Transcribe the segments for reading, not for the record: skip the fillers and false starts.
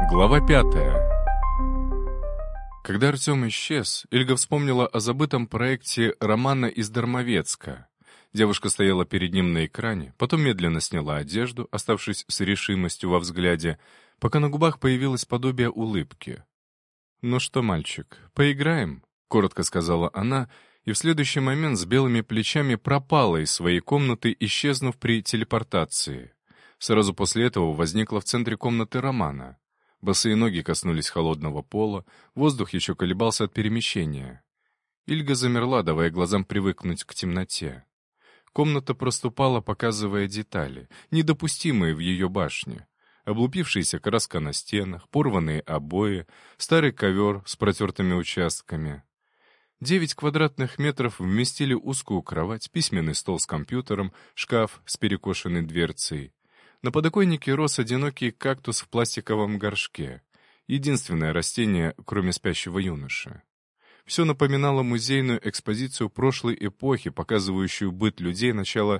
Глава 5. Когда Артем исчез, Ильга вспомнила о забытом проекте романа из Дармовецка. Девушка стояла перед ним на экране, потом медленно сняла одежду, оставшись с решимостью во взгляде, пока на губах появилось подобие улыбки. «Ну что, мальчик, поиграем?» — коротко сказала она, и в следующий момент с белыми плечами пропала из своей комнаты, исчезнув при телепортации. Сразу после этого возникла в центре комнаты Романа. Босые ноги коснулись холодного пола, воздух еще колебался от перемещения. Ильга замерла, давая глазам привыкнуть к темноте. Комната проступала, показывая детали, недопустимые в ее башне. Облупившаяся краска на стенах, порванные обои, старый ковер с протертыми участками. 9 квадратных метров вместили узкую кровать, письменный стол с компьютером, шкаф с перекошенной дверцей. На подоконнике рос одинокий кактус в пластиковом горшке. Единственное растение, кроме спящего юноши. Все напоминало музейную экспозицию прошлой эпохи, показывающую быт людей начала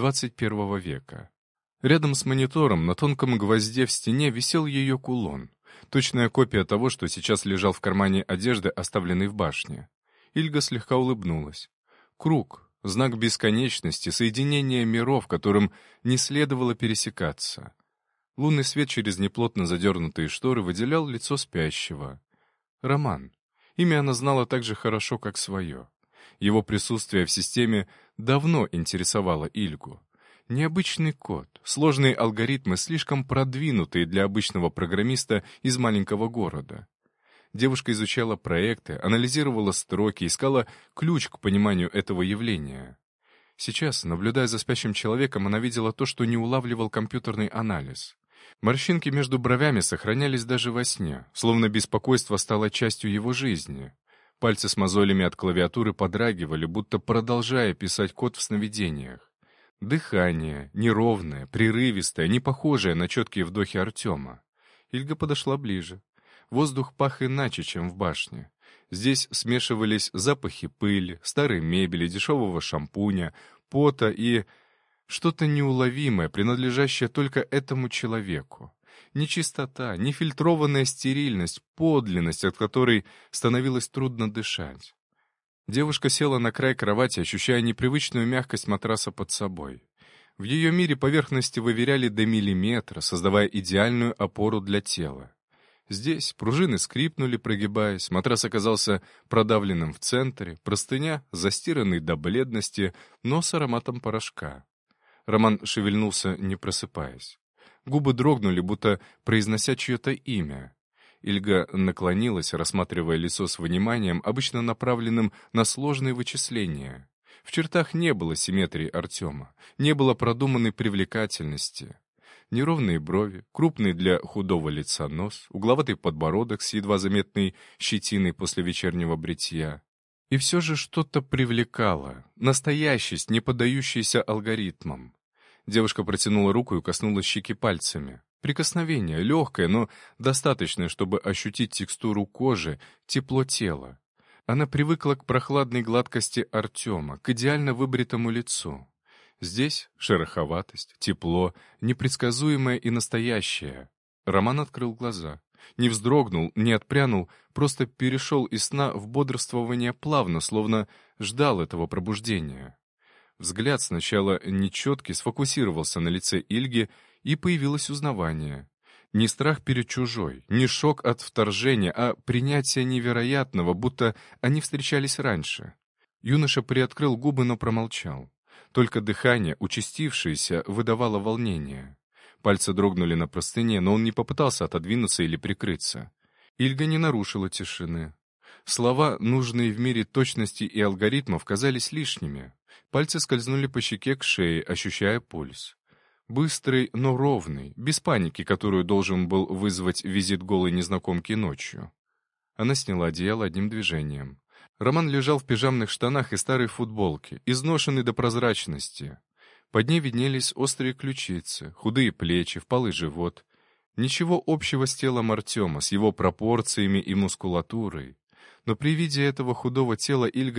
21 века. Рядом с монитором на тонком гвозде в стене висел ее кулон. Точная копия того, что сейчас лежал в кармане одежды, оставленной в башне. Ильга слегка улыбнулась. Круг. Знак бесконечности, соединения миров, которым не следовало пересекаться. Лунный свет через неплотно задернутые шторы выделял лицо спящего. Роман. Имя она знала так же хорошо, как свое. Его присутствие в системе давно интересовало Ильгу. Необычный код, сложные алгоритмы, слишком продвинутые для обычного программиста из маленького города. Девушка изучала проекты, анализировала строки, искала ключ к пониманию этого явления. Сейчас, наблюдая за спящим человеком, она видела то, что не улавливал компьютерный анализ. Морщинки между бровями сохранялись даже во сне, словно беспокойство стало частью его жизни. Пальцы с мозолями от клавиатуры подрагивали, будто продолжая писать код в сновидениях. Дыхание, неровное, прерывистое, не похожее на четкие вдохи Артема. Ильга подошла ближе. Воздух пах иначе, чем в башне. Здесь смешивались запахи пыли, старой мебели, дешевого шампуня, пота и что-то неуловимое, принадлежащее только этому человеку. Нечистота, нефильтрованная стерильность, подлинность, от которой становилось трудно дышать. Девушка села на край кровати, ощущая непривычную мягкость матраса под собой. В ее мире поверхности выверяли до миллиметра, создавая идеальную опору для тела. Здесь пружины скрипнули, прогибаясь, матрас оказался продавленным в центре, простыня застиранной до бледности, но с ароматом порошка. Роман шевельнулся, не просыпаясь. Губы дрогнули, будто произнося чье-то имя. Ильга наклонилась, рассматривая лицо с вниманием, обычно направленным на сложные вычисления. В чертах не было симметрии Артема, не было продуманной привлекательности. Неровные брови, крупный для худого лица нос, угловатый подбородок с едва заметной щетиной после вечернего бритья. И все же что-то привлекало, настоящесть, не поддающаяся алгоритмам. Девушка протянула руку и коснулась щеки пальцами. Прикосновение, легкое, но достаточное, чтобы ощутить текстуру кожи, тепло тела. Она привыкла к прохладной гладкости Артема, к идеально выбритому лицу. Здесь шероховатость, тепло, непредсказуемое и настоящее. Роман открыл глаза. Не вздрогнул, не отпрянул, просто перешел из сна в бодрствование плавно, словно ждал этого пробуждения. Взгляд сначала нечеткий сфокусировался на лице Ильги, и появилось узнавание. Не страх перед чужой, не шок от вторжения, а принятие невероятного, будто они встречались раньше. Юноша приоткрыл губы, но промолчал. Только дыхание, участившееся, выдавало волнение. Пальцы дрогнули на простыне, но он не попытался отодвинуться или прикрыться. Ильга не нарушила тишины. Слова, нужные в мире точности и алгоритмов, казались лишними. Пальцы скользнули по щеке к шее, ощущая пульс. Быстрый, но ровный, без паники, которую должен был вызвать визит голой незнакомки ночью. Она сняла одеяло одним движением. Роман лежал в пижамных штанах и старой футболке, изношенный до прозрачности. Под ней виднелись острые ключицы, худые плечи, впалый живот. Ничего общего с телом Артема, с его пропорциями и мускулатурой. Но при виде этого худого тела Ильга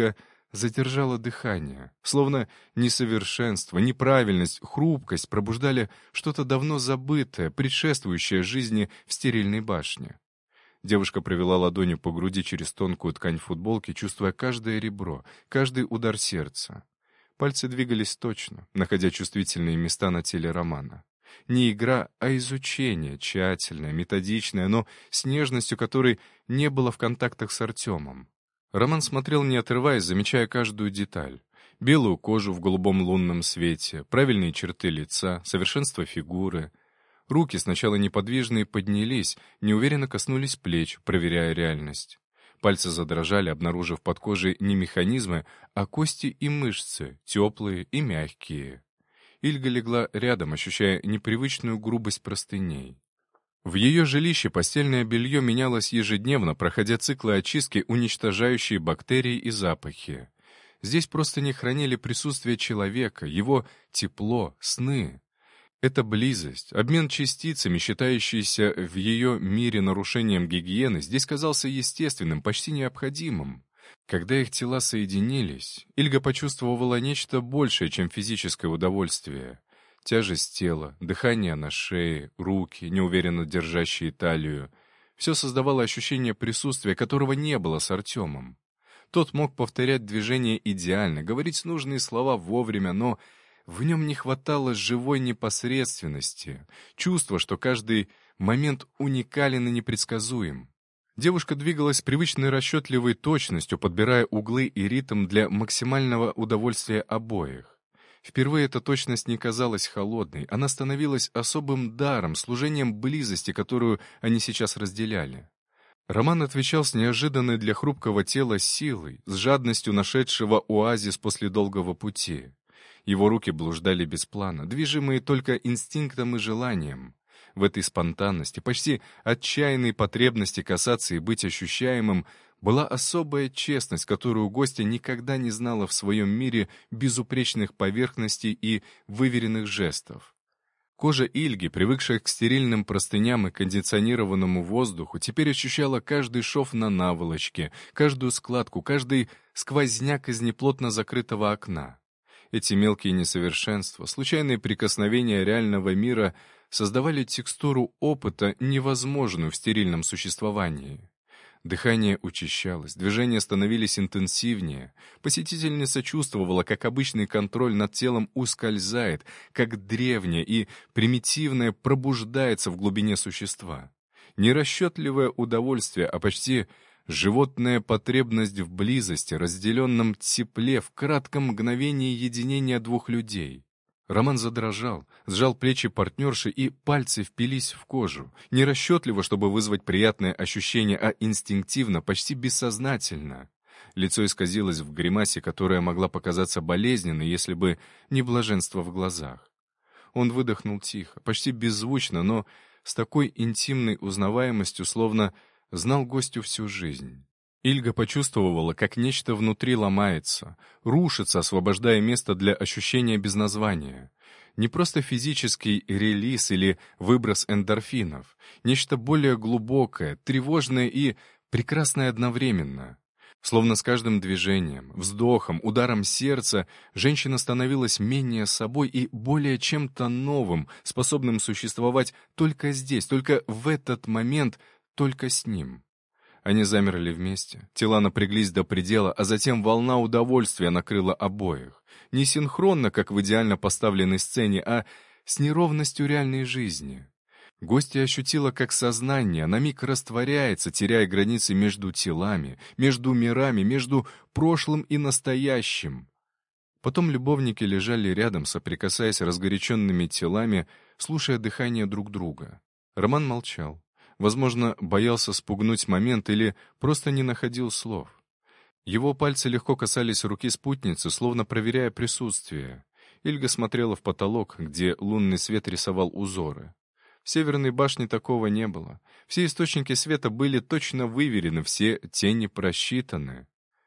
задержала дыхание, словно несовершенство, неправильность, хрупкость пробуждали что-то давно забытое, предшествующее жизни в стерильной башне. Девушка провела ладонью по груди через тонкую ткань футболки, чувствуя каждое ребро, каждый удар сердца. Пальцы двигались точно, находя чувствительные места на теле Романа. Не игра, а изучение, тщательное, методичное, но с нежностью, которой не было в контактах с Артемом. Роман смотрел, не отрываясь, замечая каждую деталь. Белую кожу в голубом лунном свете, правильные черты лица, совершенство фигуры. Руки, сначала неподвижные, поднялись, неуверенно коснулись плеч, проверяя реальность. Пальцы задрожали, обнаружив под кожей не механизмы, а кости и мышцы, теплые и мягкие. Ильга легла рядом, ощущая непривычную грубость простыней. В ее жилище постельное белье менялось ежедневно, проходя циклы очистки, уничтожающие бактерии и запахи. Здесь просто не хранили присутствие человека, его тепло, сны. Эта близость, обмен частицами, считающийся в ее мире нарушением гигиены, здесь казался естественным, почти необходимым. Когда их тела соединились, Ильга почувствовала нечто большее, чем физическое удовольствие. Тяжесть тела, дыхание на шее, руки, неуверенно держащие талию. Все создавало ощущение присутствия, которого не было с Артемом. Тот мог повторять движения идеально, говорить нужные слова вовремя, но в нем не хватало живой непосредственности, чувства, что каждый момент уникален и непредсказуем. Девушка двигалась с привычной расчетливой точностью, подбирая углы и ритм для максимального удовольствия обоих. Впервые эта точность не казалась холодной, она становилась особым даром, служением близости, которую они сейчас разделяли. Роман отвечал с неожиданной для хрупкого тела силой, с жадностью нашедшего оазис после долгого пути. Его руки блуждали без плана, движимые только инстинктом и желанием. В этой спонтанности, почти отчаянной потребности касаться и быть ощущаемым, была особая честность, которую гостья никогда не знала в своем мире безупречных поверхностей и выверенных жестов. Кожа Ильги, привыкшая к стерильным простыням и кондиционированному воздуху, теперь ощущала каждый шов на наволочке, каждую складку, каждый сквозняк из неплотно закрытого окна. Эти мелкие несовершенства, случайные прикосновения реального мира создавали текстуру опыта, невозможную в стерильном существовании. Дыхание учащалось, движения становились интенсивнее. Посетительница чувствовала, как обычный контроль над телом ускользает, как древнее и примитивное пробуждается в глубине существа. Не расчетливое удовольствие, а почти животная потребность в близости, разделенном тепле, в кратком мгновении единения двух людей. Роман задрожал, сжал плечи партнерши, и пальцы впились в кожу. Не расчетливо, чтобы вызвать приятное ощущение, а инстинктивно, почти бессознательно. Лицо исказилось в гримасе, которая могла показаться болезненной, если бы не блаженство в глазах. Он выдохнул тихо, почти беззвучно, но с такой интимной узнаваемостью, словно знал гостю всю жизнь. Ильга почувствовала, как нечто внутри ломается, рушится, освобождая место для ощущения без названия. Не просто физический релиз или выброс эндорфинов, нечто более глубокое, тревожное и прекрасное одновременно. Словно с каждым движением, вздохом, ударом сердца женщина становилась менее собой и более чем-то новым, способным существовать только здесь, только в этот момент, только с ним. Они замерли вместе, тела напряглись до предела, а затем волна удовольствия накрыла обоих. Не синхронно, как в идеально поставленной сцене, а с неровностью реальной жизни. Гостья ощутила, как сознание на миг растворяется, теряя границы между телами, между мирами, между прошлым и настоящим. Потом любовники лежали рядом, соприкасаясь разгоряченными телами, слушая дыхание друг друга. Роман молчал. Возможно, боялся спугнуть момент или просто не находил слов. Его пальцы легко касались руки спутницы, словно проверяя присутствие. Ильга смотрела в потолок, где лунный свет рисовал узоры. В Северной башне такого не было. Все источники света были точно выверены, все тени просчитаны.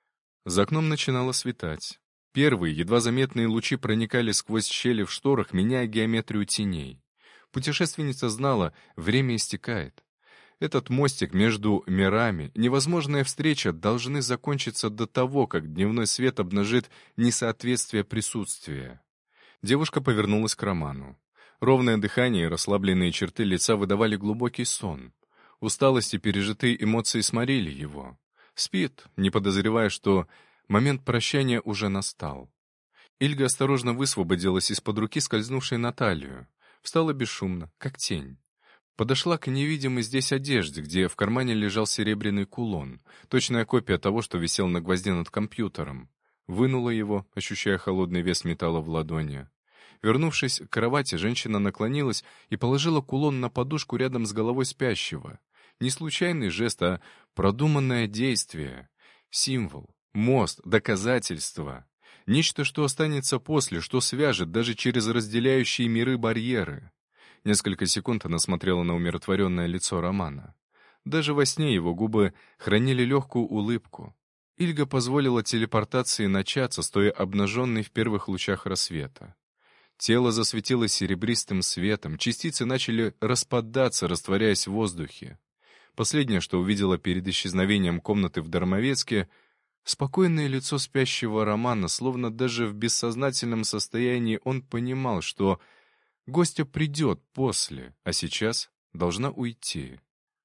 За окном начинало светать. Первые, едва заметные лучи проникали сквозь щели в шторах, меняя геометрию теней. Путешественница знала, время истекает. Этот мостик между мирами, невозможная встреча должны закончиться до того, как дневной свет обнажит несоответствие присутствия. Девушка повернулась к Роману. Ровное дыхание и расслабленные черты лица выдавали глубокий сон. Усталость и пережитые эмоции сморили его. Спит, не подозревая, что момент прощания уже настал. Ильга осторожно высвободилась из-под руки, скользнувшей на талию. Встала бесшумно, как тень. Подошла к невидимой здесь одежде, где в кармане лежал серебряный кулон, точная копия того, что висел на гвозде над компьютером. Вынула его, ощущая холодный вес металла в ладони. Вернувшись к кровати, женщина наклонилась и положила кулон на подушку рядом с головой спящего. Не случайный жест, а продуманное действие. Символ, мост, доказательство. Нечто, что останется после, что свяжет даже через разделяющие миры барьеры. Несколько секунд она смотрела на умиротворенное лицо Романа. Даже во сне его губы хранили легкую улыбку. Ильга позволила телепортации начаться, стоя обнаженной в первых лучах рассвета. Тело засветилось серебристым светом, частицы начали распадаться, растворяясь в воздухе. Последнее, что увидела перед исчезновением комнаты в Дармовецке — спокойное лицо спящего Романа, словно даже в бессознательном состоянии он понимал, что гостья придет после, а сейчас должна уйти.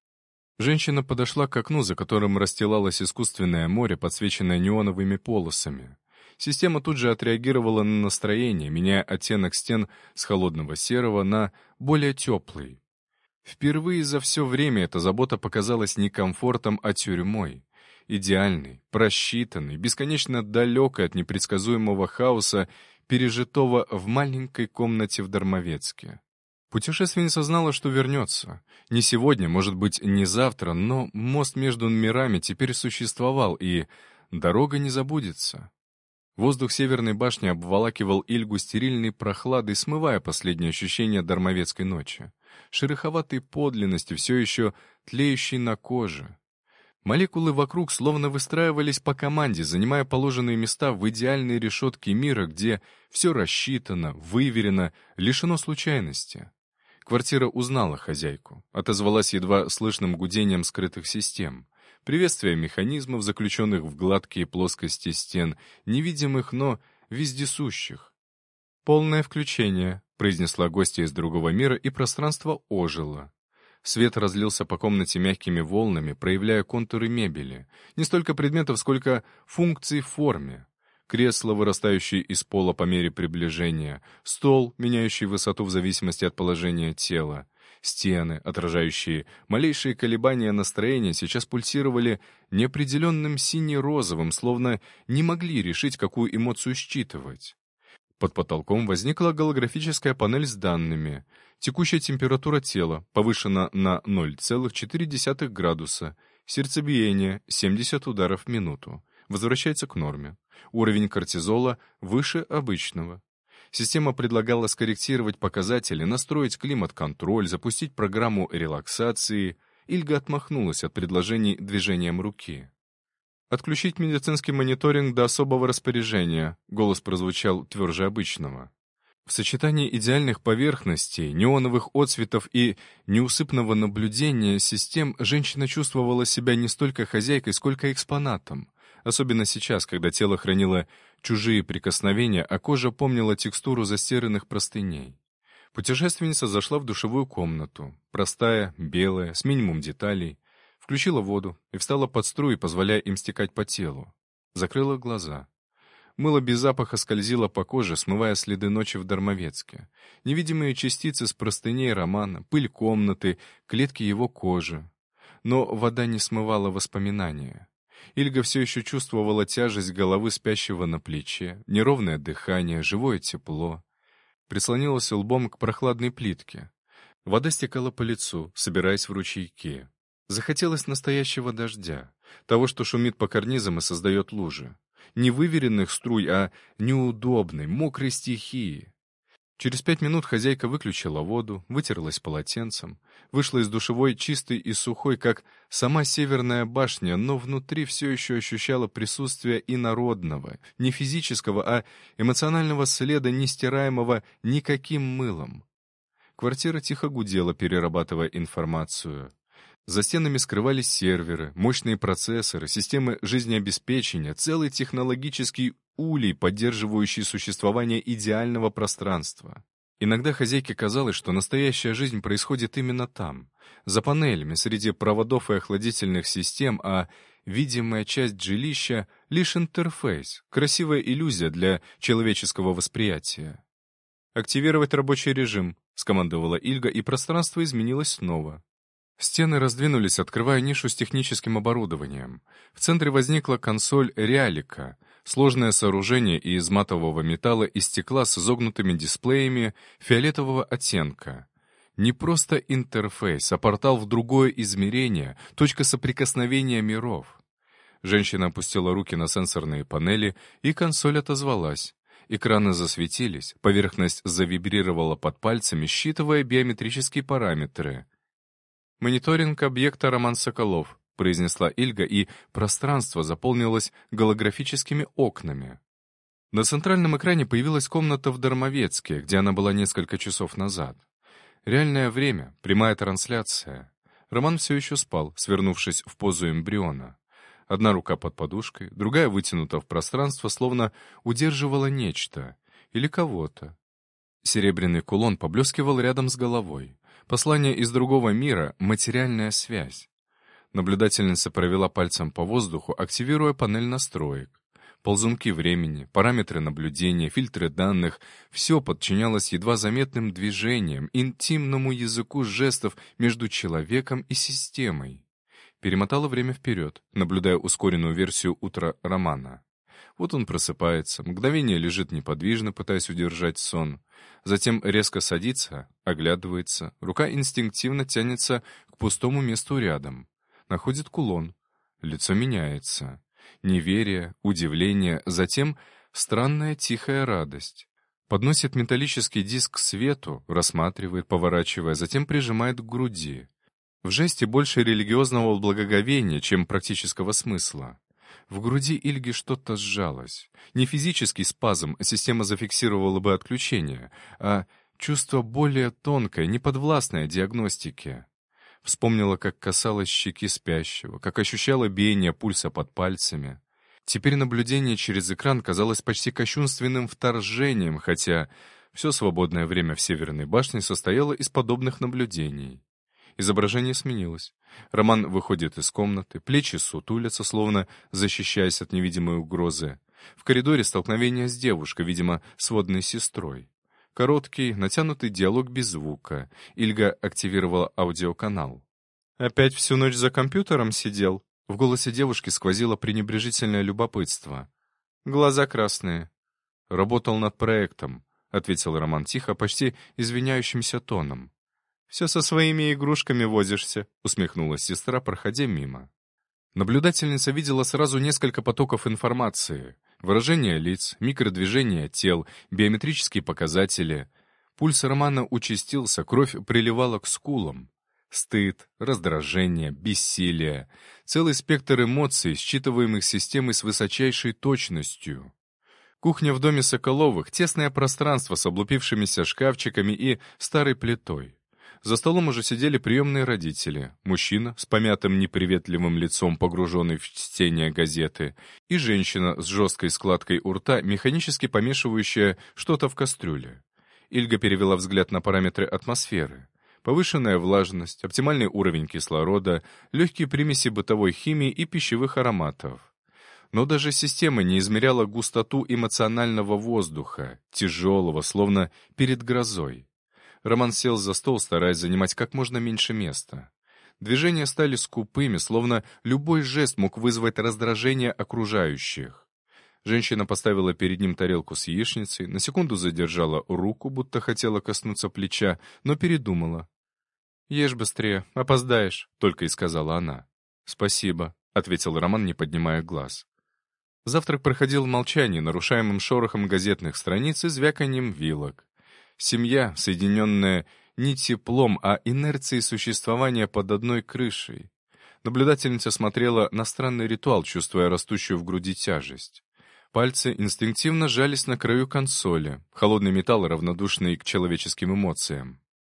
Женщина подошла к окну, за которым расстилалось искусственное море, подсвеченное неоновыми полосами. Система тут же отреагировала на настроение, меняя оттенок стен с холодного серого на более теплый. Впервые за все время эта забота показалась не комфортом, а тюрьмой. Идеальной, просчитанной, бесконечно далекой от непредсказуемого хаоса, пережитого в маленькой комнате в Дармовецке. Путешественница знала, что вернется. Не сегодня, может быть, не завтра, но мост между мирами теперь существовал, и дорога не забудется. Воздух северной башни обволакивал Ильгу стерильной прохладой, смывая последние ощущения дармовецкой ночи. Шероховатой подлинностью, все еще тлеющей на коже. Молекулы вокруг словно выстраивались по команде, занимая положенные места в идеальной решетке мира, где все рассчитано, выверено, лишено случайности. Квартира узнала хозяйку, отозвалась едва слышным гудением скрытых систем. Приветствие механизмов, заключенных в гладкие плоскости стен, невидимых, но вездесущих. «Полное включение», — произнесла гостья из другого мира, и пространство ожило. Свет разлился по комнате мягкими волнами, проявляя контуры мебели. Не столько предметов, сколько функций в форме. Кресло, вырастающее из пола по мере приближения, стол, меняющий высоту в зависимости от положения тела. Стены, отражающие малейшие колебания настроения, сейчас пульсировали неопределенным сине-розовым, словно не могли решить, какую эмоцию считывать. Под потолком возникла голографическая панель с данными. Текущая температура тела повышена на 0,4 градуса. Сердцебиение 70 ударов в минуту. Возвращается к норме. Уровень кортизола выше обычного. Система предлагала скорректировать показатели, настроить климат-контроль, запустить программу релаксации. Ильга отмахнулась от предложений движением руки. «Отключить медицинский мониторинг до особого распоряжения», — голос прозвучал тверже обычного. В сочетании идеальных поверхностей, неоновых отсветов и неусыпного наблюдения систем женщина чувствовала себя не столько хозяйкой, сколько экспонатом. Особенно сейчас, когда тело хранило чужие прикосновения, а кожа помнила текстуру застиранных простыней. Путешественница зашла в душевую комнату. Простая, белая, с минимум деталей. Включила воду и встала под струи, позволяя им стекать по телу. Закрыла глаза. Мыло без запаха скользило по коже, смывая следы ночи в Дармовецке. Невидимые частицы с простыней Романа, пыль комнаты, клетки его кожи. Но вода не смывала воспоминания. Ильга все еще чувствовала тяжесть головы спящего на плече, неровное дыхание, живое тепло. Прислонилась лбом к прохладной плитке. Вода стекала по лицу, собираясь в ручейки. Захотелось настоящего дождя, того, что шумит по карнизам и создает лужи. Не выверенных струй, а неудобной, мокрой стихии. Через 5 минут хозяйка выключила воду, вытерлась полотенцем, вышла из душевой чистой и сухой, как сама северная башня, но внутри все еще ощущала присутствие инородного, не физического, а эмоционального следа, нестираемого никаким мылом. Квартира тихо гудела, перерабатывая информацию. За стенами скрывались серверы, мощные процессоры, системы жизнеобеспечения, целый технологический улей, поддерживающий существование идеального пространства. Иногда хозяйке казалось, что настоящая жизнь происходит именно там, за панелями, среди проводов и охладительных систем, а видимая часть жилища — лишь интерфейс, красивая иллюзия для человеческого восприятия. «Активировать рабочий режим», — скомандовала Ильга, и пространство изменилось снова. Стены раздвинулись, открывая нишу с техническим оборудованием. В центре возникла консоль «Реалика», сложное сооружение из матового металла и стекла с изогнутыми дисплеями фиолетового оттенка. Не просто интерфейс, а портал в другое измерение, точка соприкосновения миров. Женщина опустила руки на сенсорные панели, и консоль отозвалась. Экраны засветились, поверхность завибрировала под пальцами, считывая биометрические параметры. «Мониторинг объекта Роман Соколов», — произнесла Ильга, и пространство заполнилось голографическими окнами. На центральном экране появилась комната в Дармовецке, где она была несколько часов назад. Реальное время, прямая трансляция. Роман все еще спал, свернувшись в позу эмбриона. Одна рука под подушкой, другая вытянута в пространство, словно удерживала нечто или кого-то. Серебряный кулон поблескивал рядом с головой. Послание из другого мира — материальная связь. Наблюдательница провела пальцем по воздуху, активируя панель настроек. Ползунки времени, параметры наблюдения, фильтры данных — все подчинялось едва заметным движениям, интимному языку жестов между человеком и системой. Перемотала время вперед, наблюдая ускоренную версию утра Романа. Вот он просыпается, мгновение лежит неподвижно, пытаясь удержать сон. Затем резко садится, оглядывается, рука инстинктивно тянется к пустому месту рядом. Находит кулон. Лицо меняется. Неверие, удивление, затем странная тихая радость. Подносит металлический диск к свету, рассматривает, поворачивая, затем прижимает к груди. В жесте больше религиозного благоговения, чем практического смысла. В груди Ильги что-то сжалось. Не физический спазм, система зафиксировала бы отключение, а чувство более тонкое, неподвластное диагностике. Вспомнила, как касалась щеки спящего, как ощущала биение пульса под пальцами. Теперь наблюдение через экран казалось почти кощунственным вторжением, хотя все свободное время в Северной башне состояло из подобных наблюдений. Изображение сменилось. Роман выходит из комнаты, плечи сутулятся, словно защищаясь от невидимой угрозы. В коридоре столкновение с девушкой, видимо, сводной сестрой. Короткий, натянутый диалог без звука. Ильга активировала аудиоканал. «Опять всю ночь за компьютером сидел?» В голосе девушки сквозило пренебрежительное любопытство. «Глаза красные». «Работал над проектом», — ответил Роман тихо, почти извиняющимся тоном. «Все со своими игрушками возишься», — усмехнулась сестра, проходя мимо. Наблюдательница видела сразу несколько потоков информации. Выражение лиц, микродвижения тел, биометрические показатели. Пульс Романа участился, кровь приливала к скулам. Стыд, раздражение, бессилие. Целый спектр эмоций, считываемых системой с высочайшей точностью. Кухня в доме Соколовых — тесное пространство с облупившимися шкафчиками и старой плитой. За столом уже сидели приемные родители, мужчина с помятым неприветливым лицом, погруженный в чтение газеты, и женщина с жесткой складкой у рта, механически помешивающая что-то в кастрюле. Ильга перевела взгляд на параметры атмосферы. Повышенная влажность, оптимальный уровень кислорода, легкие примеси бытовой химии и пищевых ароматов. Но даже система не измеряла густоту эмоционального воздуха, тяжелого, словно перед грозой. Роман сел за стол, стараясь занимать как можно меньше места. Движения стали скупыми, словно любой жест мог вызвать раздражение окружающих. Женщина поставила перед ним тарелку с яичницей, на секунду задержала руку, будто хотела коснуться плеча, но передумала. «Ешь быстрее, опоздаешь», — только и сказала она. «Спасибо», — ответил Роман, не поднимая глаз. Завтрак проходил в молчании, нарушаемым шорохом газетных страниц и звяканием вилок. Семья, соединенная не теплом, а инерцией существования под одной крышей. Наблюдательница смотрела на странный ритуал, чувствуя растущую в груди тяжесть. Пальцы инстинктивно сжались на краю консоли, холодный металл, равнодушный к человеческим эмоциям.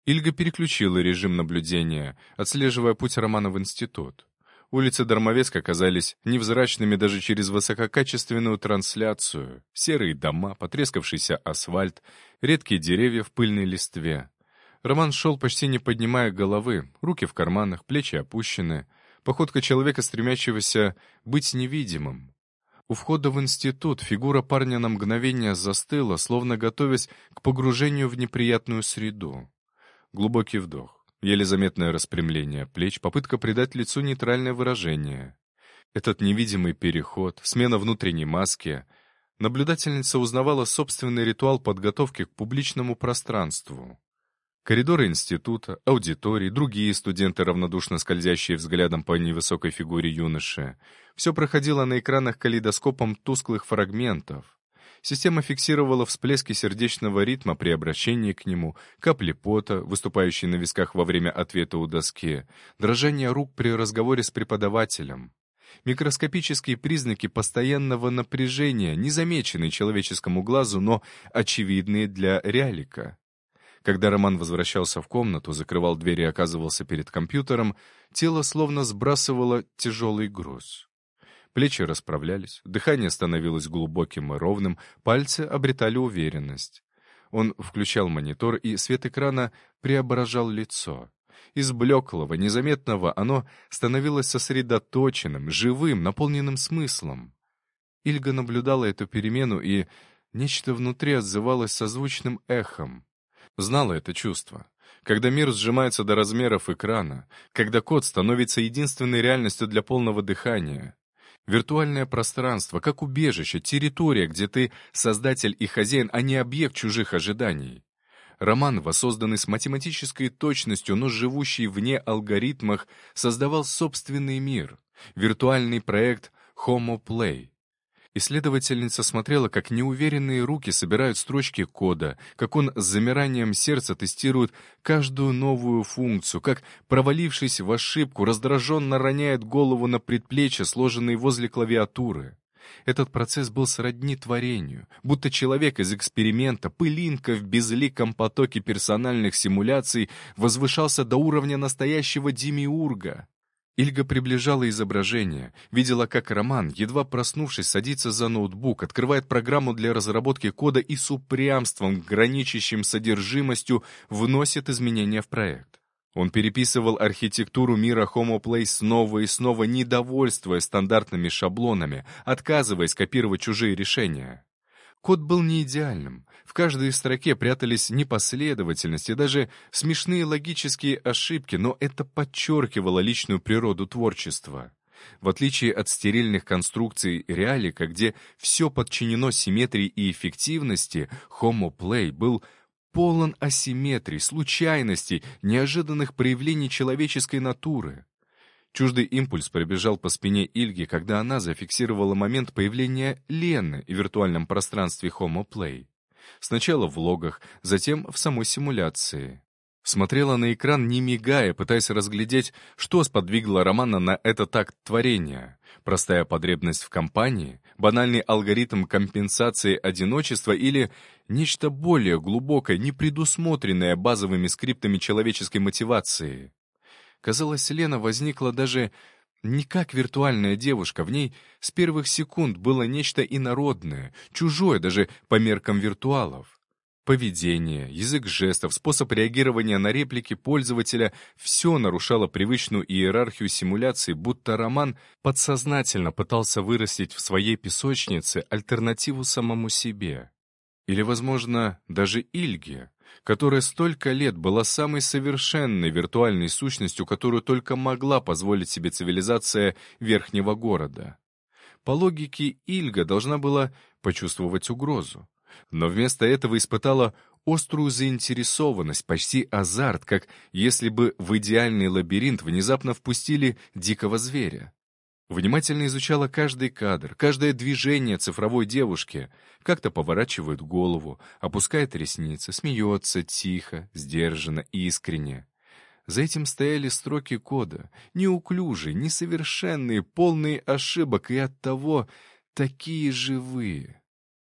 Ильга переключила режим наблюдения, отслеживая путь Романа в институт. Улицы Дармовецка оказались невзрачными даже через высококачественную трансляцию. Серые дома, потрескавшийся асфальт, редкие деревья в пыльной листве. Роман шел, почти не поднимая головы, руки в карманах, плечи опущены. Походка человека, стремящегося быть невидимым. У входа в институт фигура парня на мгновение застыла, словно готовясь к погружению в неприятную среду. Глубокий вдох, еле заметное распрямление плеч, попытка придать лицу нейтральное выражение. Этот невидимый переход, смена внутренней маски. Наблюдательница узнавала собственный ритуал подготовки к публичному пространству. Коридоры института, аудитории, другие студенты, равнодушно скользящие взглядом по невысокой фигуре юноши. Все проходило на экранах калейдоскопом тусклых фрагментов. Система фиксировала всплески сердечного ритма при обращении к нему, капли пота, выступающие на висках во время ответа у доски, дрожание рук при разговоре с преподавателем. Микроскопические признаки постоянного напряжения, незамеченные человеческому глазу, но очевидные для реалика. Когда Роман возвращался в комнату, закрывал дверь и оказывался перед компьютером, тело словно сбрасывало тяжелый груз. Плечи расправлялись, дыхание становилось глубоким и ровным, пальцы обретали уверенность. Он включал монитор, и свет экрана преображал лицо. Из блеклого, незаметного оно становилось сосредоточенным, живым, наполненным смыслом. Ильга наблюдала эту перемену, и нечто внутри отзывалось созвучным эхом. Знала это чувство. Когда мир сжимается до размеров экрана, когда код становится единственной реальностью для полного дыхания. Виртуальное пространство, как убежище, территория, где ты создатель и хозяин, а не объект чужих ожиданий. Роман, воссозданный с математической точностью, но живущий вне алгоритмах, создавал собственный мир. Виртуальный проект Homo Play. Исследовательница смотрела, как неуверенные руки собирают строчки кода, как он с замиранием сердца тестирует каждую новую функцию, как, провалившись в ошибку, раздраженно роняет голову на предплечье, сложенные возле клавиатуры. Этот процесс был сродни творению, будто человек из эксперимента, пылинка в безликом потоке персональных симуляций, возвышался до уровня настоящего демиурга. Ильга приближала изображение, видела, как Роман, едва проснувшись, садится за ноутбук, открывает программу для разработки кода и с упрямством, граничащим с содержимостью, вносит изменения в проект. Он переписывал архитектуру мира Homo Play снова и снова, недовольствуясь стандартными шаблонами, отказываясь копировать чужие решения. Код был не идеальным. В каждой строке прятались непоследовательности, даже смешные логические ошибки, но это подчеркивало личную природу творчества. В отличие от стерильных конструкций реалика, где все подчинено симметрии и эффективности, Homo Play был полон асимметрий, случайностей, неожиданных проявлений человеческой натуры. Чуждый импульс пробежал по спине Ильги, когда она зафиксировала момент появления Лены в виртуальном пространстве Homo Play. Сначала в логах, затем в самой симуляции. Смотрела на экран, не мигая, пытаясь разглядеть, что сподвигло Романа на этот акт творения. Простая потребность в компании, банальный алгоритм компенсации одиночества или нечто более глубокое, не предусмотренное базовыми скриптами человеческой мотивации. Казалось, Лена возникла даже не как виртуальная девушка, в ней с первых секунд было нечто инородное, чужое даже по меркам виртуалов. Поведение, язык жестов, способ реагирования на реплики пользователя — все нарушало привычную иерархию симуляции, будто Роман подсознательно пытался вырастить в своей песочнице альтернативу самому себе. Или, возможно, даже Ильге, которая столько лет была самой совершенной виртуальной сущностью, которую только могла позволить себе цивилизация верхнего города. По логике, Ильга должна была почувствовать угрозу, но вместо этого испытала острую заинтересованность, почти азарт, как если бы в идеальный лабиринт внезапно впустили дикого зверя. Внимательно изучала каждый кадр, каждое движение цифровой девушки. Как-то поворачивает голову, опускает ресницы, смеется тихо, сдержанно, искренне. За этим стояли строки кода, неуклюжие, несовершенные, полные ошибок и оттого такие живые.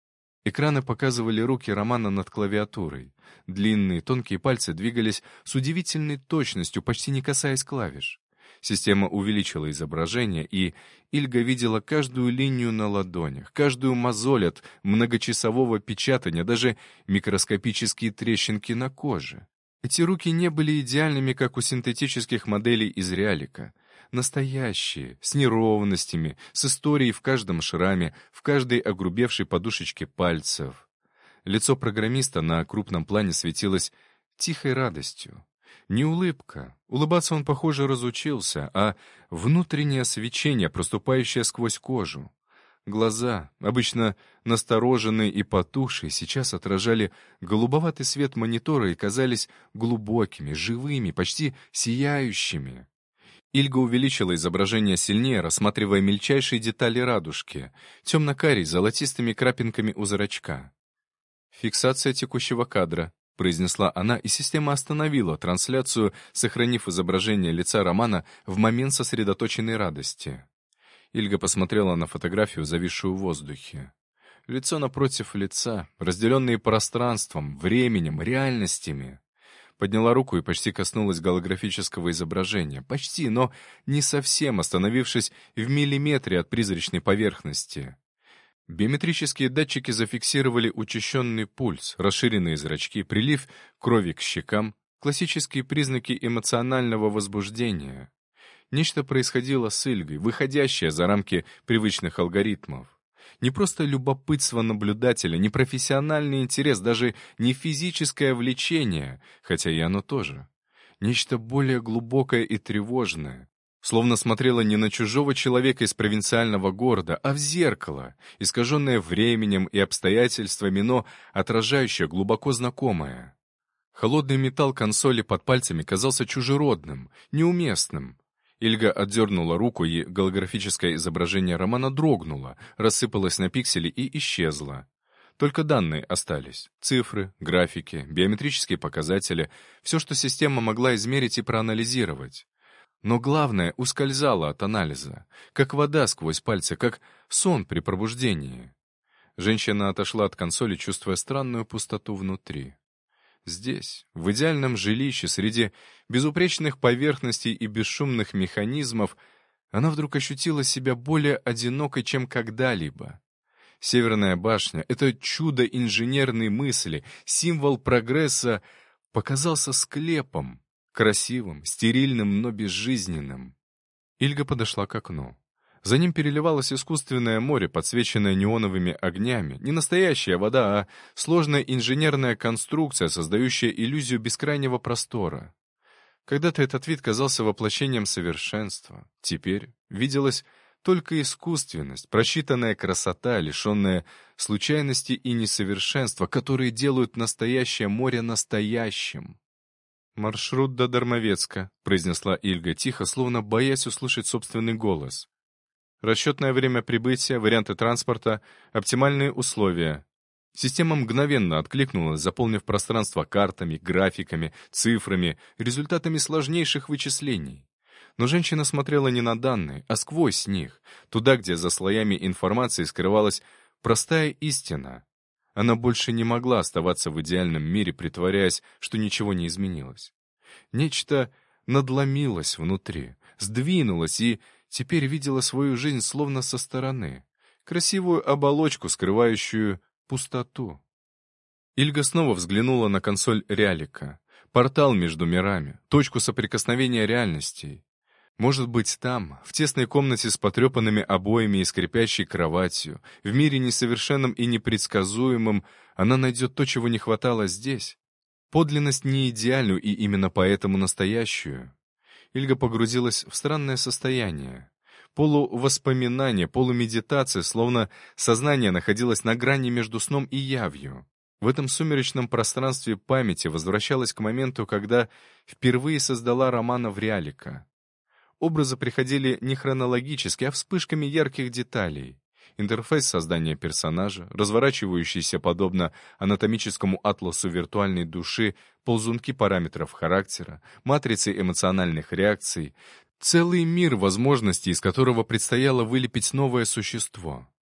Экраны показывали руки Романа над клавиатурой. Длинные, тонкие пальцы двигались с удивительной точностью, почти не касаясь клавиш. Система увеличила изображение, и Ильга видела каждую линию на ладонях, каждую мозоль от многочасового печатания, даже микроскопические трещинки на коже. Эти руки не были идеальными, как у синтетических моделей из реалика. Настоящие, с неровностями, с историей в каждом шраме, в каждой огрубевшей подушечке пальцев. Лицо программиста на крупном плане светилось тихой радостью. Не улыбка, улыбаться он, похоже, разучился, а внутреннее свечение, проступающее сквозь кожу. Глаза, обычно настороженные и потухшие, сейчас отражали голубоватый свет монитора и казались глубокими, живыми, почти сияющими. Ильга увеличила изображение сильнее, рассматривая мельчайшие детали радужки, темно-карий с золотистыми крапинками у зрачка. «Фиксация текущего кадра», — произнесла она, и система остановила трансляцию, сохранив изображение лица Романа в момент сосредоточенной радости. Ильга посмотрела на фотографию, зависшую в воздухе. Лицо напротив лица, разделенные пространством, временем, реальностями. Подняла руку и почти коснулась голографического изображения. Почти, но не совсем, остановившись в миллиметре от призрачной поверхности. Биометрические датчики зафиксировали учащенный пульс, расширенные зрачки, прилив крови к щекам, классические признаки эмоционального возбуждения. Нечто происходило с Ильгой, выходящее за рамки привычных алгоритмов. Не просто любопытство наблюдателя, не профессиональный интерес, даже не физическое влечение, хотя и оно тоже. Нечто более глубокое и тревожное. Словно смотрела не на чужого человека из провинциального города, а в зеркало, искаженное временем и обстоятельствами, но отражающее глубоко знакомое. Холодный металл консоли под пальцами казался чужеродным, неуместным. Ильга отдернула руку, и голографическое изображение Романа дрогнуло, рассыпалось на пиксели и исчезло. Только данные остались. Цифры, графики, биометрические показатели, все, что система могла измерить и проанализировать. Но главное ускользало от анализа, как вода сквозь пальцы, как сон при пробуждении. Женщина отошла от консоли, чувствуя странную пустоту внутри. Здесь, в идеальном жилище, среди безупречных поверхностей и бесшумных механизмов, она вдруг ощутила себя более одинокой, чем когда-либо. Северная башня — это чудо инженерной мысли, символ прогресса, показался склепом, красивым, стерильным, но безжизненным. Ильга подошла к окну. За ним переливалось искусственное море, подсвеченное неоновыми огнями. Не настоящая вода, а сложная инженерная конструкция, создающая иллюзию бескрайнего простора. Когда-то этот вид казался воплощением совершенства. Теперь виделась только искусственность, просчитанная красота, лишенная случайности и несовершенства, которые делают настоящее море настоящим. «Маршрут до Дармовецка», — произнесла Ильга тихо, словно боясь услышать собственный голос. Расчетное время прибытия, варианты транспорта, оптимальные условия. Система мгновенно откликнулась, заполнив пространство картами, графиками, цифрами, результатами сложнейших вычислений. Но женщина смотрела не на данные, а сквозь них, туда, где за слоями информации скрывалась простая истина. Она больше не могла оставаться в идеальном мире, притворяясь, что ничего не изменилось. Нечто надломилось внутри, сдвинулось и теперь видела свою жизнь словно со стороны, красивую оболочку, скрывающую пустоту. Ильга снова взглянула на консоль реалика, портал между мирами, точку соприкосновения реальностей. Может быть, там, в тесной комнате с потрепанными обоями и скрипящей кроватью, в мире несовершенном и непредсказуемом, она найдет то, чего не хватало здесь. Подлинность не идеальную и именно поэтому настоящую. Ильга погрузилась в странное состояние. Полувоспоминание, полумедитация, словно сознание находилось на грани между сном и явью. В этом сумеречном пространстве памяти возвращалась к моменту, когда впервые создала Романа в реалика. Образы приходили не хронологически, а вспышками ярких деталей. Интерфейс создания персонажа, разворачивающийся подобно анатомическому атласу виртуальной души, ползунки параметров характера, матрицы эмоциональных реакций, целый мир возможностей, из которого предстояло вылепить новое существо.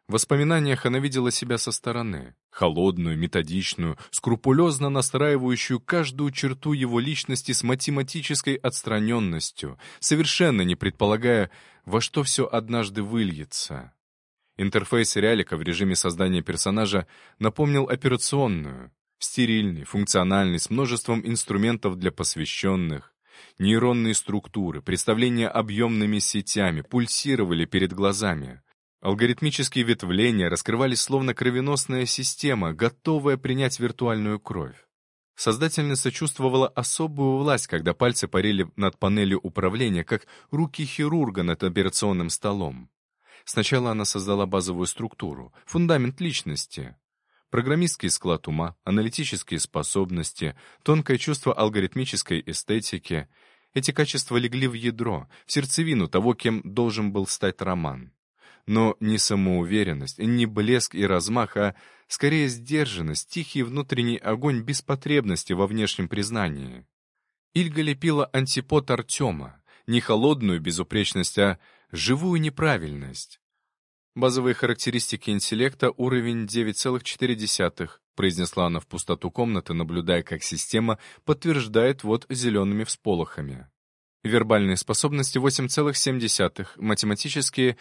В воспоминаниях она видела себя со стороны, холодную, методичную, скрупулезно настраивающую каждую черту его личности с математической отстраненностью, совершенно не предполагая, во что все однажды выльется. Интерфейс Рялика в режиме создания персонажа напомнил операционную, стерильный, функциональный, с множеством инструментов для посвященных. Нейронные структуры, представления объемными сетями пульсировали перед глазами. Алгоритмические ветвления раскрывались словно кровеносная система, готовая принять виртуальную кровь. Создательница чувствовала особую власть, когда пальцы парили над панелью управления, как руки хирурга над операционным столом. Сначала она создала базовую структуру, фундамент личности. Программистский склад ума, аналитические способности, тонкое чувство алгоритмической эстетики. Эти качества легли в ядро, в сердцевину того, кем должен был стать Роман. Но не самоуверенность, не блеск и размах, а скорее сдержанность, тихий внутренний огонь без потребности во внешнем признании. Ильга лепила антипод Артема, не холодную безупречность, а живую неправильность. «Базовые характеристики интеллекта, уровень 9,4», произнесла она в пустоту комнаты, наблюдая, как система подтверждает вот зелеными всполохами. Вербальные способности 8,7, математические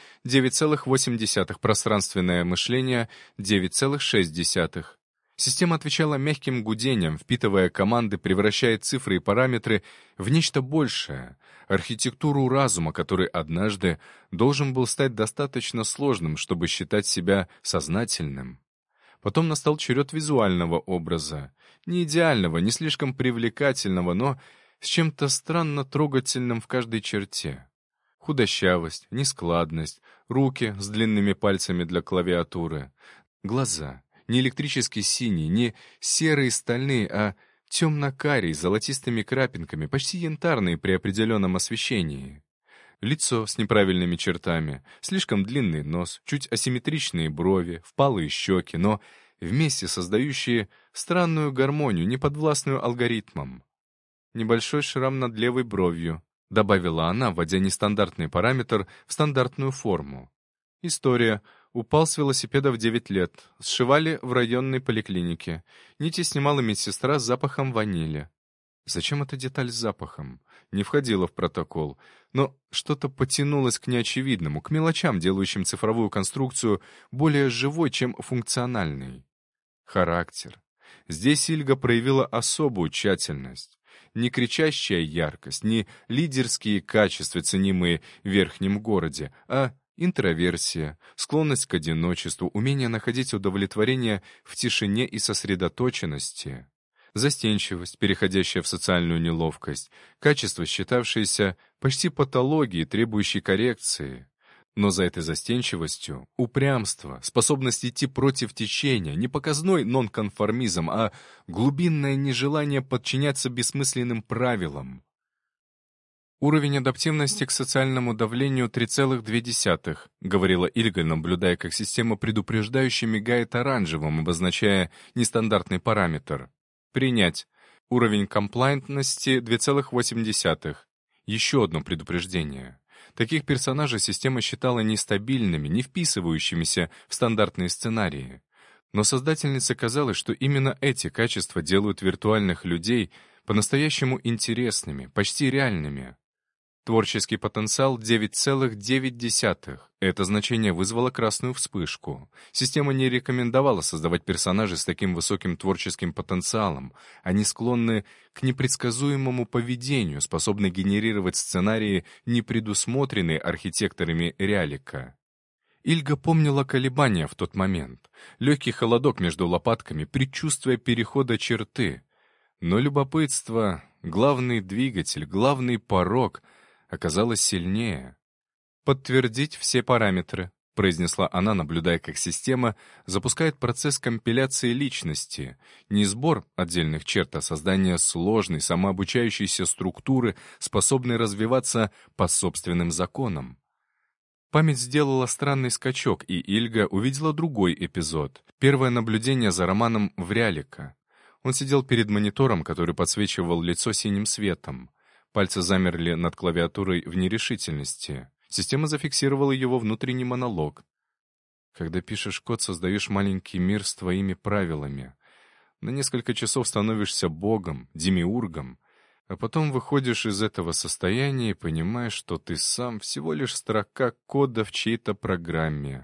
9,8, пространственное мышление 9,6. Система отвечала мягким гудением, впитывая команды, превращая цифры и параметры в нечто большее, архитектуру разума, который однажды должен был стать достаточно сложным, чтобы считать себя сознательным. Потом настал черед визуального образа, не идеального, не слишком привлекательного, но с чем-то странно трогательным в каждой черте. Худощавость, нескладность, руки с длинными пальцами для клавиатуры, глаза, не электрически синие, не серые стальные, а темно-карий с золотистыми крапинками, почти янтарные при определенном освещении. Лицо с неправильными чертами, слишком длинный нос, чуть асимметричные брови, впалые щеки, но вместе создающие странную гармонию, неподвластную алгоритмам. «Небольшой шрам над левой бровью», — добавила она, вводя нестандартный параметр в стандартную форму. История. Упал с велосипеда в 9 лет. Сшивали в районной поликлинике. Нити снимала медсестра с запахом ванили. Зачем эта деталь с запахом? Не входила в протокол. Но что-то потянулось к неочевидному, к мелочам, делающим цифровую конструкцию более живой, чем функциональной. Характер. Здесь Ильга проявила особую тщательность. Не кричащая яркость, не лидерские качества, ценимые в верхнем городе, а интроверсия, склонность к одиночеству, умение находить удовлетворение в тишине и сосредоточенности, застенчивость, переходящая в социальную неловкость, качество, считавшееся почти патологией, требующей коррекции. Но за этой застенчивостью — упрямство, способность идти против течения, не показной нонконформизм, а глубинное нежелание подчиняться бессмысленным правилам. «Уровень адаптивности к социальному давлению 3,2», — говорила Ильга, наблюдая, как система предупреждающе мигает оранжевым, обозначая нестандартный параметр. «Принять. Уровень комплайнтности 2,8». Еще одно предупреждение. Таких персонажей система считала нестабильными, не вписывающимися в стандартные сценарии. Но создательнице казалось, что именно эти качества делают виртуальных людей по-настоящему интересными, почти реальными. Творческий потенциал 9,9. Это значение вызвало красную вспышку. Система не рекомендовала создавать персонажей с таким высоким творческим потенциалом. Они склонны к непредсказуемому поведению, способны генерировать сценарии, не предусмотренные архитекторами Рялика. Ильга помнила колебания в тот момент. Легкий холодок между лопатками, предчувствие перехода черты. Но любопытство, главный двигатель, главный порог — оказалось сильнее. «Подтвердить все параметры», — произнесла она, наблюдая, как система запускает процесс компиляции личности, не сбор отдельных черт, а создание сложной, самообучающейся структуры, способной развиваться по собственным законам. Память сделала странный скачок, и Ильга увидела другой эпизод. Первое наблюдение за Романом в Рялика. Он сидел перед монитором, который подсвечивал лицо синим светом. Пальцы замерли над клавиатурой в нерешительности. Система зафиксировала его внутренний монолог. Когда пишешь код, создаешь маленький мир с твоими правилами. На несколько часов становишься богом, демиургом, а потом выходишь из этого состояния и понимаешь, что ты сам всего лишь строка кода в чьей-то программе.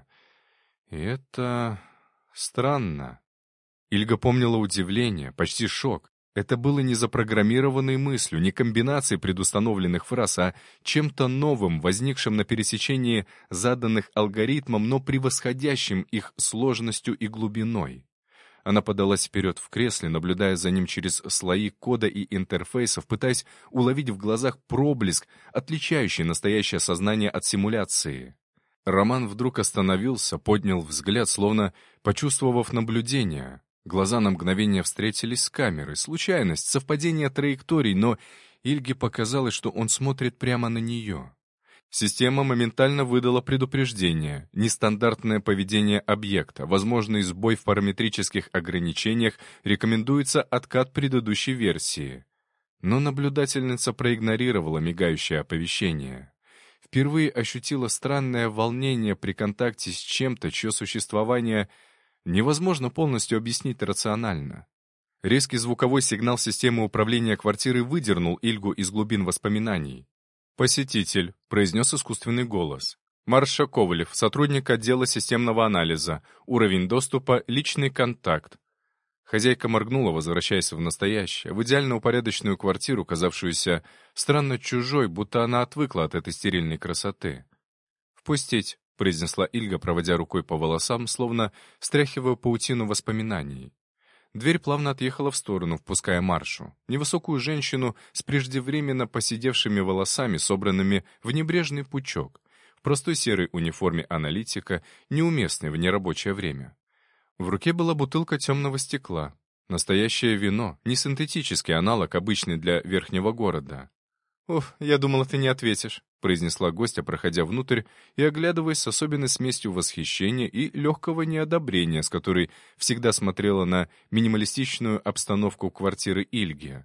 И это странно. Ильга помнила удивление, почти шок. Это было не запрограммированной мыслью, не комбинацией предустановленных фраз, а чем-то новым, возникшим на пересечении заданных алгоритмом, но превосходящим их сложностью и глубиной. Она подалась вперед в кресле, наблюдая за ним через слои кода и интерфейсов, пытаясь уловить в глазах проблеск, отличающий настоящее сознание от симуляции. Роман вдруг остановился, поднял взгляд, словно почувствовав наблюдение. Глаза на мгновение встретились с камерой. Случайность, совпадение траекторий, но Ильге показалось, что он смотрит прямо на нее. Система моментально выдала предупреждение. Нестандартное поведение объекта, возможный сбой в параметрических ограничениях, рекомендуется откат предыдущей версии. Но наблюдательница проигнорировала мигающее оповещение. Впервые ощутила странное волнение при контакте с чем-то, чье существование невозможно полностью объяснить рационально. Резкий звуковой сигнал системы управления квартирой выдернул Ильгу из глубин воспоминаний. «Посетитель», — произнес искусственный голос. «Марша Ковалев, сотрудник отдела системного анализа. Уровень доступа — личный контакт». Хозяйка моргнула, возвращаясь в настоящее, в идеально упорядоченную квартиру, казавшуюся странно чужой, будто она отвыкла от этой стерильной красоты. «Впустить», — произнесла Ильга, проводя рукой по волосам, словно стряхивая паутину воспоминаний. Дверь плавно отъехала в сторону, впуская Маршу, невысокую женщину с преждевременно поседевшими волосами, собранными в небрежный пучок, в простой серой униформе аналитика, неуместной в нерабочее время. В руке была бутылка темного стекла. Настоящее вино, не синтетический аналог, обычный для верхнего города. «Уф, я думала, ты не ответишь», — произнесла гостья, проходя внутрь и оглядываясь с особенной смесью восхищения и легкого неодобрения, с которой всегда смотрела на минималистичную обстановку квартиры Ильги.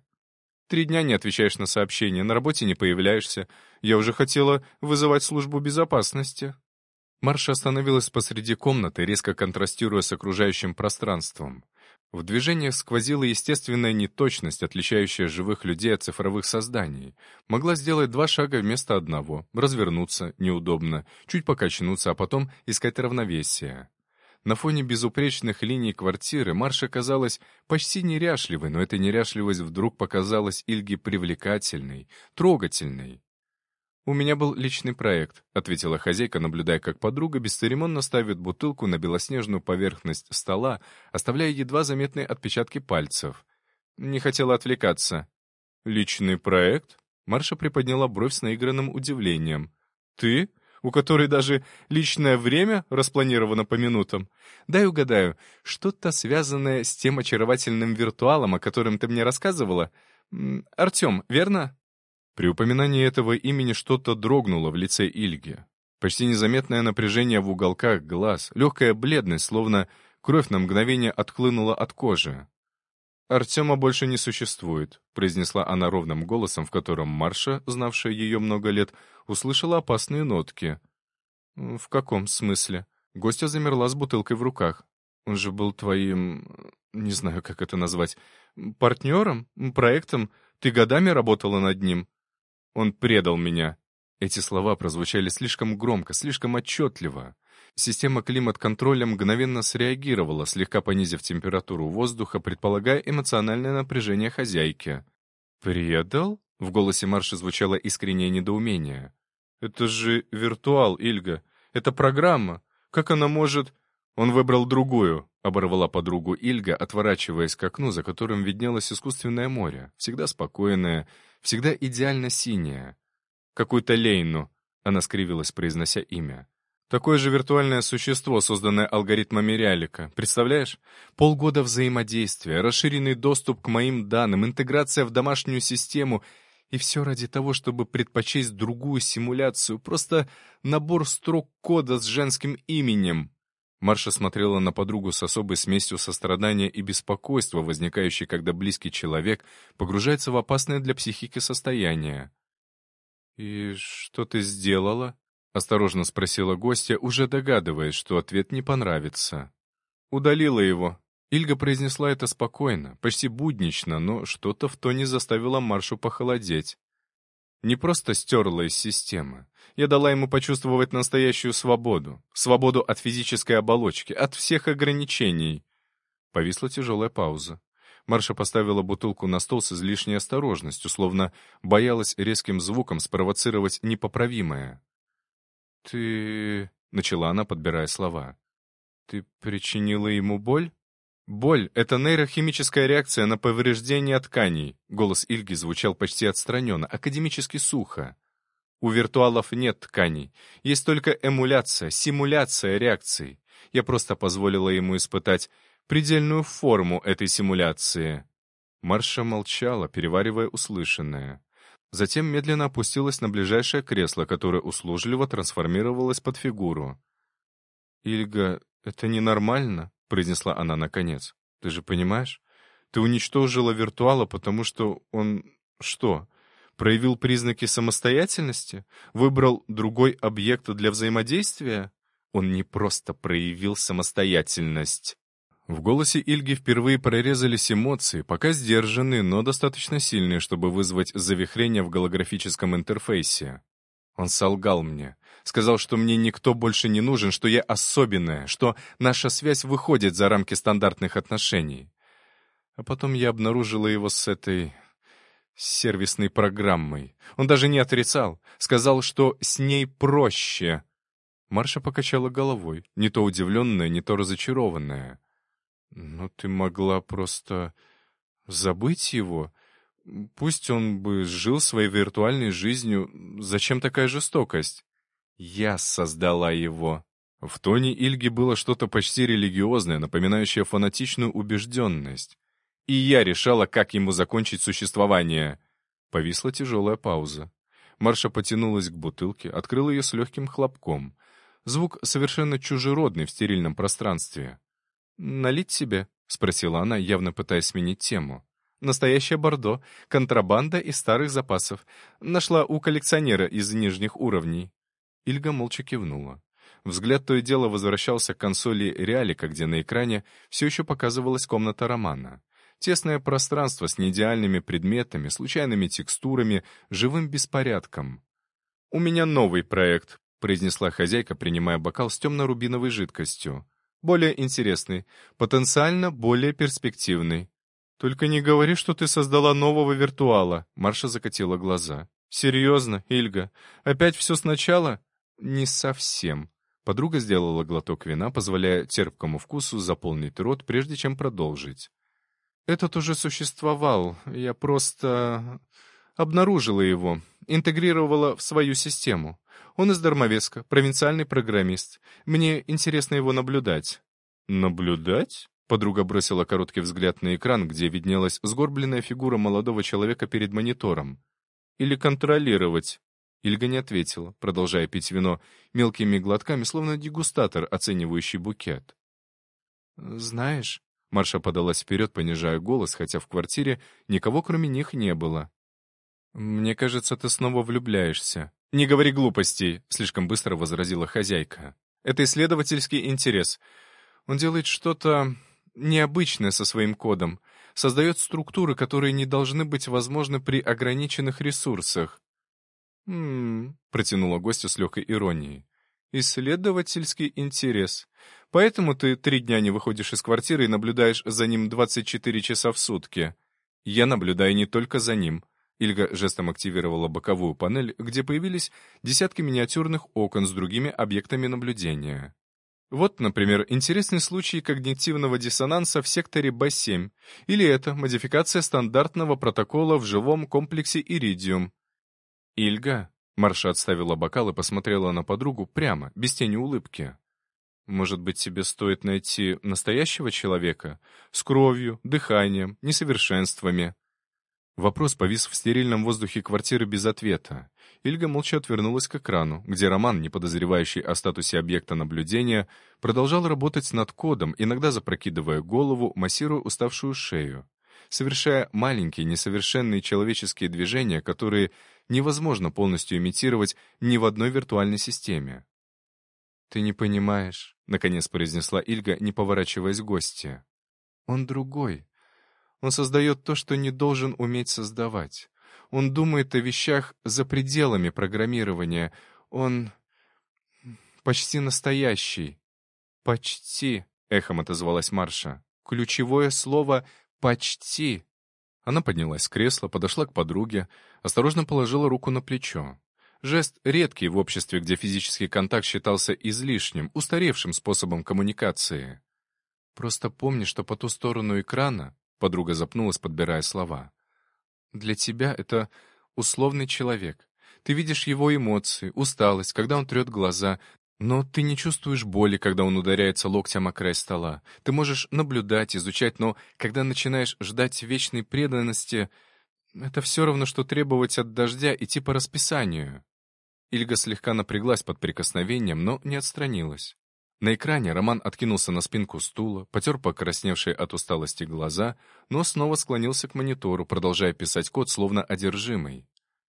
3 дня не отвечаешь на сообщения, на работе не появляешься. Я уже хотела вызывать службу безопасности». Марша остановилась посреди комнаты, резко контрастируя с окружающим пространством. В движениях сквозила естественная неточность, отличающая живых людей от цифровых созданий. Могла сделать 2 шага вместо одного, развернуться, неудобно, чуть покачнуться, а потом искать равновесие. На фоне безупречных линий квартиры Марша казалась почти неряшливой, но эта неряшливость вдруг показалась Ильге привлекательной, трогательной. «У меня был личный проект», — ответила хозяйка, наблюдая, как подруга бесцеремонно ставит бутылку на белоснежную поверхность стола, оставляя едва заметные отпечатки пальцев. Не хотела отвлекаться. «Личный проект?» — Марша приподняла бровь с наигранным удивлением. «Ты? У которой даже личное время распланировано по минутам? Дай угадаю, что-то связанное с тем очаровательным виртуалом, о котором ты мне рассказывала? Артем, верно?» При упоминании этого имени что-то дрогнуло в лице Ильги. Почти незаметное напряжение в уголках глаз, легкая бледность, словно кровь на мгновение отхлынула от кожи. «Артема больше не существует», — произнесла она ровным голосом, в котором Марша, знавшая ее много лет, услышала опасные нотки. «В каком смысле?» Гостья замерла с бутылкой в руках. «Он же был твоим... не знаю, как это назвать. Партнером? Проектом? Ты годами работала над ним?» «Он предал меня». Эти слова прозвучали слишком громко, слишком отчетливо. Система климат-контроля мгновенно среагировала, слегка понизив температуру воздуха, предполагая эмоциональное напряжение хозяйки. «Предал?» — в голосе Марши звучало искреннее недоумение. «Это же виртуал, Ильга. Это программа. Как она может...» «Он выбрал другую», — оборвала подругу Ильга, отворачиваясь к окну, за которым виднелось искусственное море, всегда спокойное, всегда идеально синее. «Какую-то Лейну», — она скривилась, произнося имя. «Такое же виртуальное существо, созданное алгоритмами Реалика. Представляешь? Полгода взаимодействия, расширенный доступ к моим данным, интеграция в домашнюю систему — и все ради того, чтобы предпочесть другую симуляцию, просто набор строк кода с женским именем». Марша смотрела на подругу с особой смесью сострадания и беспокойства, возникающей, когда близкий человек погружается в опасное для психики состояние. «И что ты сделала?» — осторожно спросила гостья, уже догадываясь, что ответ не понравится. «Удалила его». Ильга произнесла это спокойно, почти буднично, но что-то в тоне заставило Маршу похолодеть. Не просто стерла из системы. Я дала ему почувствовать настоящую свободу. Свободу от физической оболочки, от всех ограничений. Повисла тяжелая пауза. Марша поставила бутылку на стол с излишней осторожностью, словно боялась резким звуком спровоцировать непоправимое. «Ты...» — начала она, подбирая слова. «Ты причинила ему боль?» «Боль — это нейрохимическая реакция на повреждение тканей». Голос Ильги звучал почти отстраненно, академически сухо. «У виртуалов нет тканей. Есть только эмуляция, симуляция реакций. Я просто позволила ему испытать предельную форму этой симуляции». Марша молчала, переваривая услышанное. Затем медленно опустилась на ближайшее кресло, которое услужливо трансформировалось под фигуру. «Ильга, это ненормально», — произнесла она наконец. «Ты же понимаешь? Ты уничтожила виртуала, потому что он... что? Проявил признаки самостоятельности? Выбрал другой объект для взаимодействия? Он не просто проявил самостоятельность». В голосе Ильги впервые прорезались эмоции, пока сдержанные, но достаточно сильные, чтобы вызвать завихрение в голографическом интерфейсе. Он солгал мне. Сказал, что мне никто больше не нужен, что я особенная, что наша связь выходит за рамки стандартных отношений. А потом я обнаружила его с этой сервисной программой. Он даже не отрицал. Сказал, что с ней проще. Марша покачала головой, не то удивленная, не то разочарованная. «Ну, ты могла просто забыть его. Пусть он бы жил своей виртуальной жизнью. Зачем такая жестокость?» «Я создала его». В тоне Ильги было что-то почти религиозное, напоминающее фанатичную убежденность. «И я решала, как ему закончить существование». Повисла тяжелая пауза. Марша потянулась к бутылке, открыла ее с легким хлопком. Звук совершенно чужеродный в стерильном пространстве. «Налить себе?» — спросила она, явно пытаясь сменить тему. «Настоящее бордо, контрабанда из старых запасов. Нашла у коллекционера из нижних уровней». Ильга молча кивнула. Взгляд то и дело возвращался к консоли Реалика, где на экране все еще показывалась комната Романа. Тесное пространство с неидеальными предметами, случайными текстурами, живым беспорядком. «У меня новый проект», — произнесла хозяйка, принимая бокал с темно-рубиновой жидкостью. «Более интересный, потенциально более перспективный». «Только не говори, что ты создала нового виртуала», — Марша закатила глаза. «Серьезно, Ильга? Опять все сначала?» «Не совсем». Подруга сделала глоток вина, позволяя терпкому вкусу заполнить рот, прежде чем продолжить. «Этот уже существовал, я просто обнаружила его, интегрировала в свою систему. Он из Дармовеска, провинциальный программист. Мне интересно его наблюдать». «Наблюдать?» Подруга бросила короткий взгляд на экран, где виднелась сгорбленная фигура молодого человека перед монитором. «Или контролировать?» Ильга не ответила, продолжая пить вино мелкими глотками, словно дегустатор, оценивающий букет. «Знаешь...» — Марша подалась вперед, понижая голос, хотя в квартире никого кроме них не было. «Мне кажется, ты снова влюбляешься». «Не говори глупостей», — слишком быстро возразила хозяйка. «Это исследовательский интерес. Он делает что-то необычное со своим кодом, создает структуры, которые не должны быть возможны при ограниченных ресурсах». Протянула гостья с легкой иронией. «Исследовательский интерес. Поэтому ты 3 дня не выходишь из квартиры и наблюдаешь за ним 24 часа в сутки. Я наблюдаю не только за ним». Ильга жестом активировала боковую панель, где появились десятки миниатюрных окон с другими объектами наблюдения. Вот, например, интересный случай когнитивного диссонанса в секторе Б7. Или это модификация стандартного протокола в живом комплексе Иридиум. «Ильга?» — Марша отставила бокал и посмотрела на подругу прямо, без тени улыбки. «Может быть, тебе стоит найти настоящего человека? С кровью, дыханием, несовершенствами?» Вопрос повис в стерильном воздухе квартиры без ответа. Ильга молча отвернулась к экрану, где Роман, не подозревающий о статусе объекта наблюдения, продолжал работать над кодом, иногда запрокидывая голову, массируя уставшую шею. совершая маленькие несовершенные человеческие движения, которые невозможно полностью имитировать ни в одной виртуальной системе. «Ты не понимаешь», — наконец произнесла Ильга, не поворачиваясь к гостье. «Он другой. Он создает то, что не должен уметь создавать. Он думает о вещах за пределами программирования. Он почти настоящий». «Почти», — эхом отозвалась Марша. «Ключевое слово «почти». Она поднялась с кресла, подошла к подруге, осторожно положила руку на плечо. Жест редкий в обществе, где физический контакт считался излишним, устаревшим способом коммуникации. «Просто помни, что по ту сторону экрана», — подруга запнулась, подбирая слова, «для тебя это условный человек. Ты видишь его эмоции, усталость, когда он трет глаза, но ты не чувствуешь боли, когда он ударяется локтем о край стола. Ты можешь наблюдать, изучать, но когда начинаешь ждать вечной преданности, это все равно, что требовать от дождя идти по расписанию». Ильга слегка напряглась под прикосновением, но не отстранилась. На экране Роман откинулся на спинку стула, потер покрасневшие от усталости глаза, но снова склонился к монитору, продолжая писать код, словно одержимый.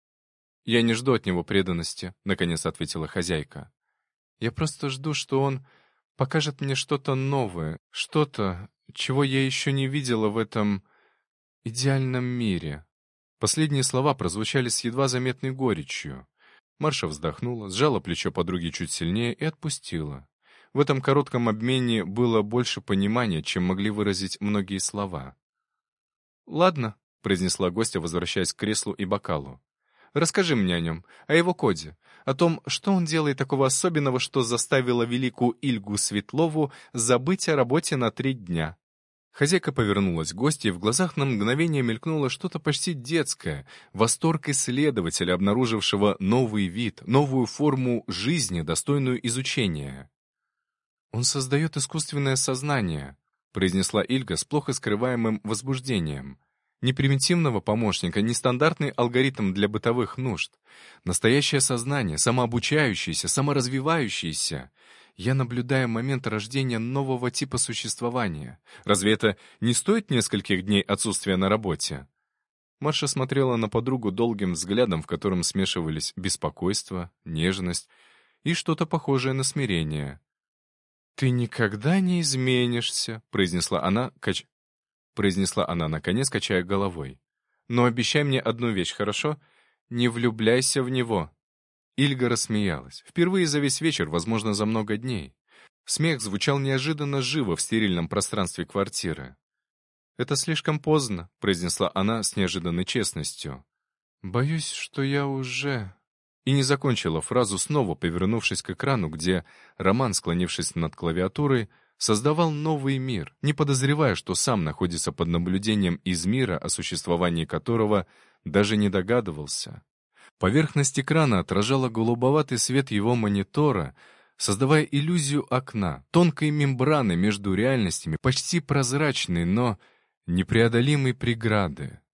«Я не жду от него преданности», — наконец ответила хозяйка. «Я просто жду, что он покажет мне что-то новое, что-то, чего я еще не видела в этом идеальном мире». Последние слова прозвучали с едва заметной горечью. Марша вздохнула, сжала плечо подруги чуть сильнее и отпустила. В этом коротком обмене было больше понимания, чем могли выразить многие слова. «Ладно», — произнесла гостья, возвращаясь к креслу и бокалу. «Расскажи мне о нем, о его коде, о том, что он делает такого особенного, что заставило великую Ильгу Светлову забыть о работе на 3 дня». Хозяйка повернулась к гостье, и в глазах на мгновение мелькнуло что-то почти детское, восторг исследователя, обнаружившего новый вид, новую форму жизни, достойную изучения. «Он создает искусственное сознание», — произнесла Ильга с плохо скрываемым возбуждением. «Не примитивного помощника, не стандартный алгоритм для бытовых нужд. Настоящее сознание, самообучающееся, саморазвивающееся. Я наблюдаю момент рождения нового типа существования. Разве это не стоит нескольких дней отсутствия на работе?» Марша смотрела на подругу долгим взглядом, в котором смешивались беспокойство, нежность и что-то похожее на смирение. «Ты никогда не изменишься», — произнесла она, наконец, качая головой. «Но обещай мне одну вещь, хорошо? Не влюбляйся в него». Ильга рассмеялась. Впервые за весь вечер, возможно, за много дней. Смех звучал неожиданно живо в стерильном пространстве квартиры. «Это слишком поздно», — произнесла она с неожиданной честностью. «Боюсь, что я уже...» И не закончила фразу, снова повернувшись к экрану, где Роман, склонившись над клавиатурой, создавал новый мир, не подозревая, что сам находится под наблюдением из мира, о существовании которого даже не догадывался. Поверхность экрана отражала голубоватый свет его монитора, создавая иллюзию окна, тонкой мембраны между реальностями, почти прозрачной, но непреодолимой преграды.